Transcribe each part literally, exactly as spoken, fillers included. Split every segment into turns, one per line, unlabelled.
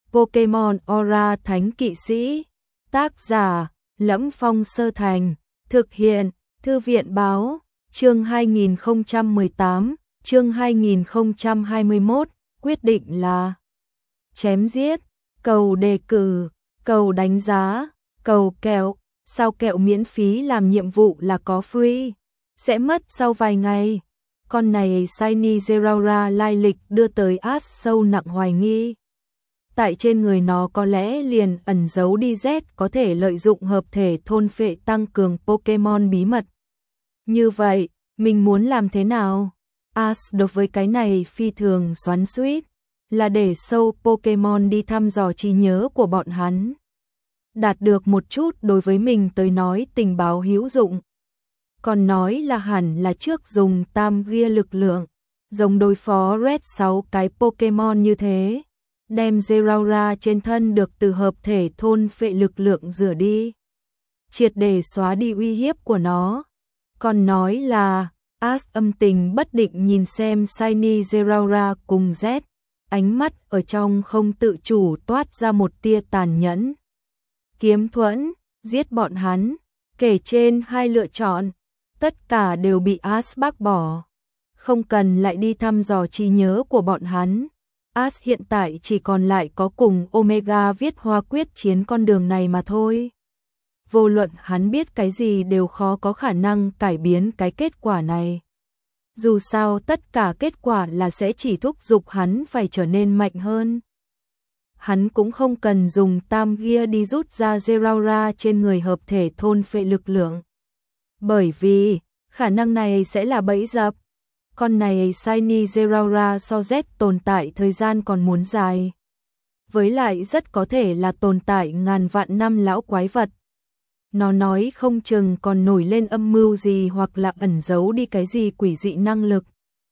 Pokemon Aura Thánh Kỵ Sĩ. Tác giả: Lẫm Phong Sơ Thành. Thực hiện: Thư viện Báo. Chương hai nghìn không trăm mười tám, chương hai nghìn không trăm hai mươi mốt, quyết định là chém giết, cầu đề cử, cầu đánh giá, cầu kẹo, sao kẹo miễn phí làm nhiệm vụ là có free, sẽ mất sau vài ngày. Con này Shiny Zeraora lai lịch đưa tới Ash sâu nặng hoài nghi. Tại trên người nó có lẽ liền ẩn giấu đi Z có thể lợi dụng hợp thể thôn phệ tăng cường Pokemon bí mật. Như vậy, mình muốn làm thế nào? Ash đối với cái này phi thường xoắn xuýt, là để sâu Pokemon đi thăm dò trí nhớ của bọn hắn. Đạt được một chút đối với mình tới nói tình báo hữu dụng. Còn nói là hẳn là trước dùng tam gia lực lượng, giống đối phó Red sáu cái Pokemon như thế. Đem Zeraora trên thân được từ hợp thể thôn phệ lực lượng rửa đi, triệt để xóa đi uy hiếp của nó. Còn nói là Ash âm tình bất định nhìn xem Shiny Zeraora cùng Z, ánh mắt ở trong không tự chủ toát ra một tia tàn nhẫn. Kiếm thuẫn, giết bọn hắn, kể trên hai lựa chọn, tất cả đều bị Ash bác bỏ. Không cần lại đi thăm dò trí nhớ của bọn hắn. Ash hiện tại chỉ còn lại có cùng Omega viết hoa quyết chiến con đường này mà thôi. Vô luận hắn biết cái gì đều khó có khả năng cải biến cái kết quả này. Dù sao tất cả kết quả là sẽ chỉ thúc giục hắn phải trở nên mạnh hơn. Hắn cũng không cần dùng tam gia đi rút ra Zeraora trên người hợp thể thôn phệ lực lượng. Bởi vì, khả năng này sẽ là bẫy dập. Con này Shiny Zeraora so Z tồn tại thời gian còn muốn dài. Với lại rất có thể là tồn tại ngàn vạn năm lão quái vật. Nó nói không chừng còn nổi lên âm mưu gì hoặc là ẩn giấu đi cái gì quỷ dị năng lực.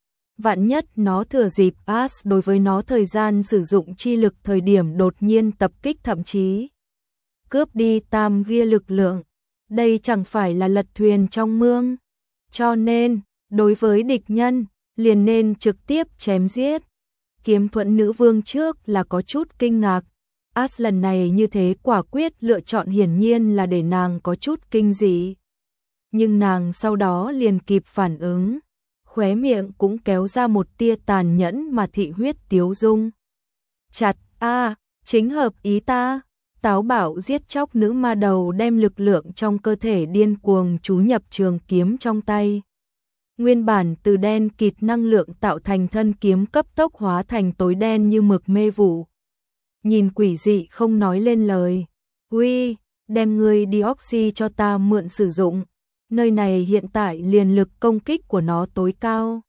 Vạn nhất nó thừa dịp Ash đối với nó thời gian sử dụng chi lực thời điểm đột nhiên tập kích thậm chí cướp đi tam gia lực lượng. Đây chẳng phải là lật thuyền trong mương. Cho nên, đối với địch nhân, liền nên trực tiếp chém giết. Kiếm thuẫn nữ vương trước là có chút kinh ngạc. Ash lần này như thế quả quyết lựa chọn hiển nhiên là để nàng có chút kinh dị. Nhưng nàng sau đó liền kịp phản ứng. Khóe miệng cũng kéo ra một tia tàn nhẫn mà thị huyết tiếu dung. Chặt, a à, chính hợp ý ta. Táo bạo giết chóc nữ ma đầu đem lực lượng trong cơ thể điên cuồng chú nhập trường kiếm trong tay. Nguyên bản từ đen kịt năng lượng tạo thành thân kiếm cấp tốc hóa thành tối đen như mực mê vụ. Nhìn quỷ dị không nói lên lời. Uy, đem ngươi Deoxy cho ta mượn sử dụng. Nơi này hiện tại liền lực công kích của nó tối cao.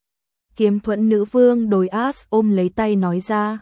Kiếm thuẫn nữ vương đối Ash ôm lấy tay nói ra.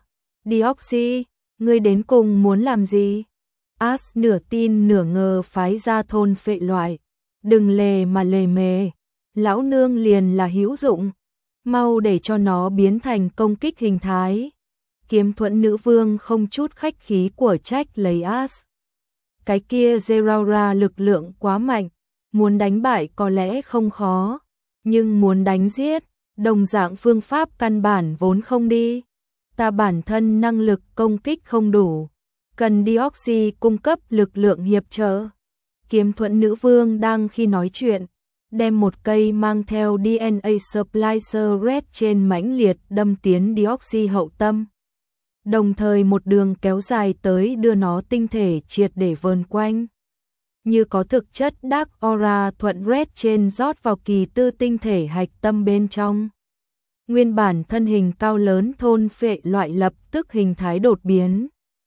Deoxy, ngươi đến cùng muốn làm gì? Ash nửa tin nửa ngờ phái ra thôn phệ loại. Đừng lề mà lề mề. Lão nương liền là hữu dụng. Mau để cho nó biến thành công kích hình thái. Kiếm thuẫn nữ vương không chút khách khí của trách lấy Ash. Cái kia Zeraora lực lượng quá mạnh. Muốn đánh bại có lẽ không khó. Nhưng muốn đánh giết, đồng dạng phương pháp căn bản vốn không đi. Ta bản thân năng lực công kích không đủ. Cần Deoxy cung cấp lực lượng hiệp trợ. Kiếm thuẫn nữ vương đang khi nói chuyện. Đem một cây mang theo đê en a Splicer Red trên mãnh liệt đâm tiến Deoxy hậu tâm. Đồng thời một đường kéo dài tới đưa nó tinh thể triệt để vờn quanh. Như có thực chất Dark Aura thuận Red trên rót vào kỳ tư tinh thể hạch tâm bên trong. Nguyên bản thân hình cao lớn thôn phệ loại lập tức hình thái đột biến.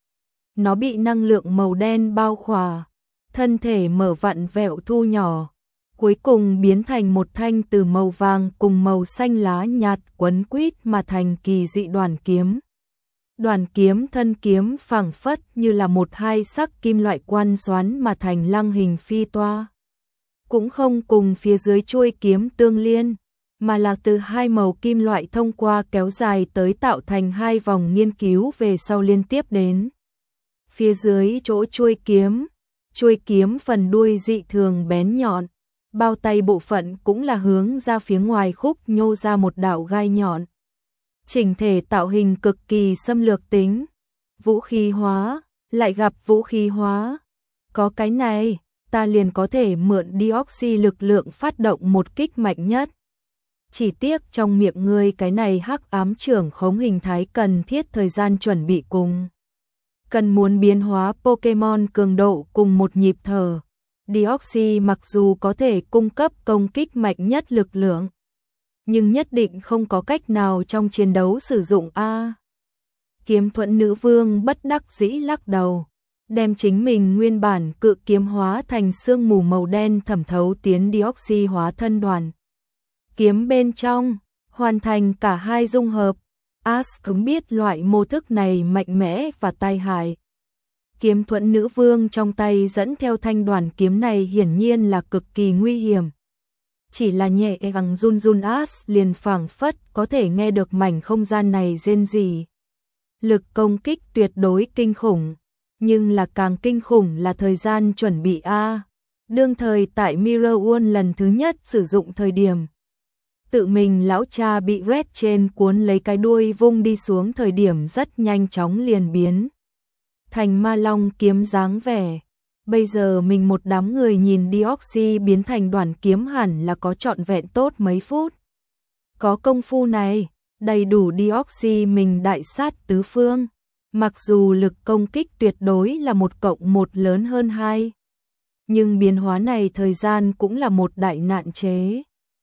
Nó bị năng lượng màu đen bao khỏa, thân thể mở vặn vẹo thu nhỏ. Cuối cùng biến thành một thanh từ màu vàng cùng màu xanh lá nhạt quấn quýt mà thành kỳ dị đoàn kiếm. Đoàn kiếm thân kiếm phẳng phất như là một hai sắc kim loại quan xoắn mà thành lăng hình phi toa. Cũng không cùng phía dưới chuôi kiếm tương liên, mà là từ hai màu kim loại thông qua kéo dài tới tạo thành hai vòng nghiên cứu về sau liên tiếp đến. Phía dưới chỗ chuôi kiếm, chuôi kiếm phần đuôi dị thường bén nhọn. Bao tay bộ phận cũng là hướng ra phía ngoài khúc nhô ra một đạo gai nhọn. Chỉnh thể tạo hình cực kỳ xâm lược tính. vũ khí hóa, lại gặp vũ khí hóa. Có cái này, ta liền có thể mượn Deoxy lực lượng phát động một kích mạnh nhất. Chỉ tiếc trong miệng ngươi cái này hắc ám trưởng khống hình thái cần thiết thời gian chuẩn bị cùng. Cần muốn biến hóa Pokemon cường độ cùng một nhịp thở. Deoxy mặc dù có thể cung cấp công kích mạnh nhất lực lượng, nhưng nhất định không có cách nào trong chiến đấu sử dụng A. Kiếm Thuẫn Nữ Vương bất đắc dĩ lắc đầu, đem chính mình nguyên bản cự kiếm hóa thành sương mù màu đen thẩm thấu tiến Deoxy hóa thân đoàn kiếm bên trong, hoàn thành cả hai dung hợp. Ash cũng biết loại mô thức này mạnh mẽ và tai hại. Kiếm Thuẫn Nữ Vương trong tay dẫn theo thanh đoàn kiếm này hiển nhiên là cực kỳ nguy hiểm. Chỉ là nhẹ gắng run run Ash liền phảng phất có thể nghe được mảnh không gian này rên rỉ. Lực công kích tuyệt đối kinh khủng, nhưng là càng kinh khủng là thời gian chuẩn bị A. Đương thời tại Mirror World lần thứ nhất sử dụng thời điểm, tự mình lão cha bị Red trên cuốn lấy cái đuôi vung đi xuống thời điểm rất nhanh chóng liền biến thành ma long kiếm dáng vẻ. Bây giờ mình một đám người nhìn Deoxy biến thành đoàn kiếm hẳn là có trọn vẹn tốt mấy phút. Có công phu này, đầy đủ Deoxy mình đại sát tứ phương. Mặc dù lực công kích tuyệt đối là một cộng một lớn hơn hai, nhưng biến hóa này thời gian cũng là một đại nạn chế.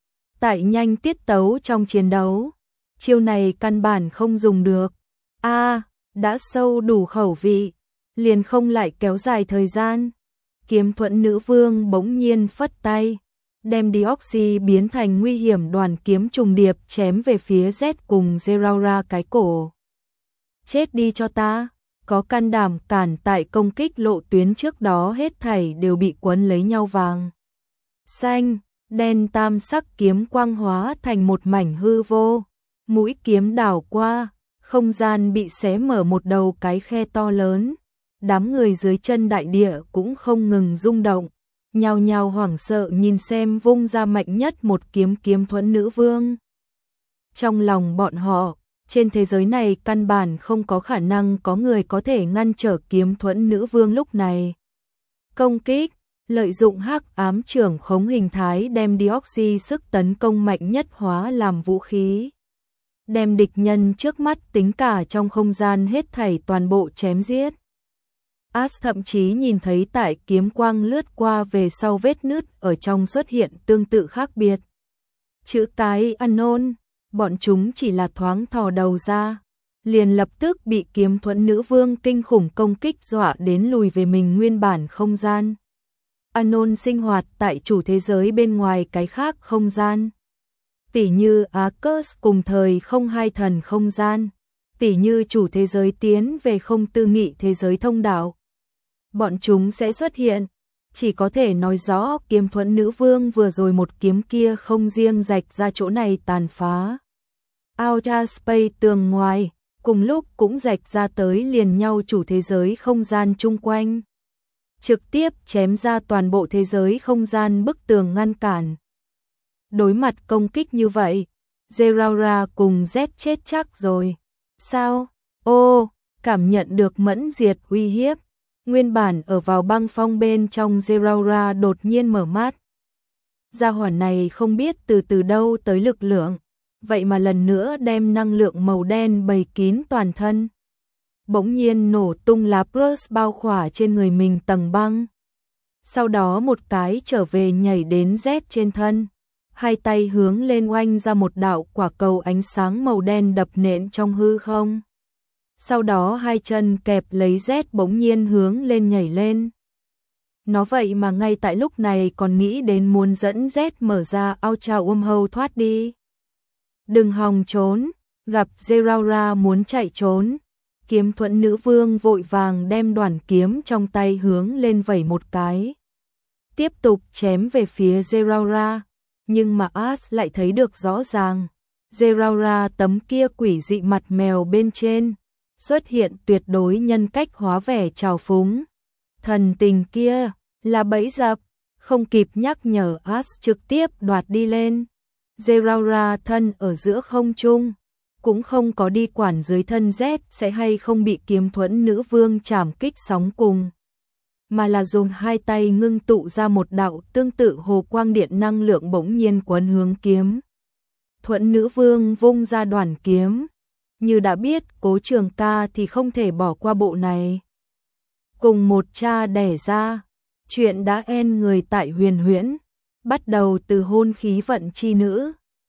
Tại nhanh tiết tấu trong chiến đấu, chiêu này căn bản không dùng được. A, à, đã sâu đủ khẩu vị, liền không lại kéo dài thời gian. Kiếm Thuẫn Nữ Vương bỗng nhiên phất tay, đem Deoxy biến thành nguy hiểm đoàn kiếm trùng điệp chém về phía Z cùng Zeraora cái cổ. Chết đi cho ta, có can đảm cản tại công kích lộ tuyến trước đó hết thảy đều bị quấn lấy nhau vàng. Xanh, đen tam sắc kiếm quang hóa thành một mảnh hư vô, mũi kiếm đảo qua, không gian bị xé mở một đầu cái khe to lớn. Đám người dưới chân đại địa cũng không ngừng rung động, nhao nhao hoảng sợ nhìn xem vung ra mạnh nhất một kiếm Kiếm Thuẫn Nữ Vương. Trong lòng bọn họ, trên thế giới này căn bản không có khả năng có người có thể ngăn trở Kiếm Thuẫn Nữ Vương lúc này. Công kích, lợi dụng hắc ám trưởng khống hình thái đem Deoxy sức tấn công mạnh nhất hóa làm vũ khí. Đem địch nhân trước mắt tính cả trong không gian hết thảy toàn bộ chém giết. Ash thậm chí nhìn thấy tại kiếm quang lướt qua về sau vết nứt ở trong xuất hiện tương tự khác biệt. Chữ cái unknown, bọn chúng chỉ là thoáng thò đầu ra, liền lập tức bị Kiếm Thuẫn Nữ Vương kinh khủng công kích dọa đến lùi về mình nguyên bản không gian. Unknown sinh hoạt tại chủ thế giới bên ngoài cái khác không gian. Tỉ như Arcus cùng thời không hai thần không gian, tỉ như chủ thế giới tiến về không tư nghị thế giới thông đạo. Bọn chúng sẽ xuất hiện, chỉ có thể nói rõ Kiếm Thuẫn Nữ Vương vừa rồi một kiếm kia không riêng rạch ra chỗ này tàn phá Outer Space tường ngoài, cùng lúc cũng rạch ra tới liền nhau chủ thế giới không gian chung quanh. Trực tiếp chém ra toàn bộ thế giới không gian bức tường ngăn cản. Đối mặt công kích như vậy, Zeraora cùng Z chết chắc rồi. Sao? Ô, cảm nhận được mẫn diệt uy hiếp. Nguyên bản ở vào băng phong bên trong Zeraora đột nhiên mở mắt. Gia hỏa này không biết từ từ đâu tới lực lượng, vậy mà lần nữa đem năng lượng màu đen bầy kín toàn thân. Bỗng nhiên nổ tung lá Bruce bao khỏa trên người mình tầng băng. Sau đó một cái trở về nhảy đến Z trên thân. Hai tay hướng lên oanh ra một đạo quả cầu ánh sáng màu đen đập nện trong hư không. Sau đó hai chân kẹp lấy Z bỗng nhiên hướng lên nhảy lên. Nó vậy mà ngay tại lúc này còn nghĩ đến muốn dẫn Z mở ra Ultra Wormhole thoát đi. Đừng hòng trốn, gặp Zeraora muốn chạy trốn. Kiếm Thuẫn Nữ Vương vội vàng đem đoàn kiếm trong tay hướng lên vẩy một cái. Tiếp tục chém về phía Zeraora, nhưng mà Ash lại thấy được rõ ràng. Zeraora tấm kia quỷ dị mặt mèo bên trên, xuất hiện tuyệt đối nhân cách hóa vẻ trào phúng. Thần tình kia, là bẫy dập, không kịp nhắc nhở Ash trực tiếp đoạt đi lên. Zeraora thân ở giữa không trung, cũng không có đi quản dưới thân rét sẽ hay không bị kiếm thuẫn nữ vương chảm kích sóng cùng, mà là dùng hai tay ngưng tụ ra một đạo tương tự hồ quang điện năng lượng bỗng nhiên quấn hướng kiếm. Thuẫn nữ vương vung ra đoàn kiếm, như đã biết Cố Trường Ca thì không thể bỏ qua bộ này. Cùng một cha đẻ ra, chuyện đã en người tại Huyền Huyễn, bắt đầu từ hôn khí vận chi nữ,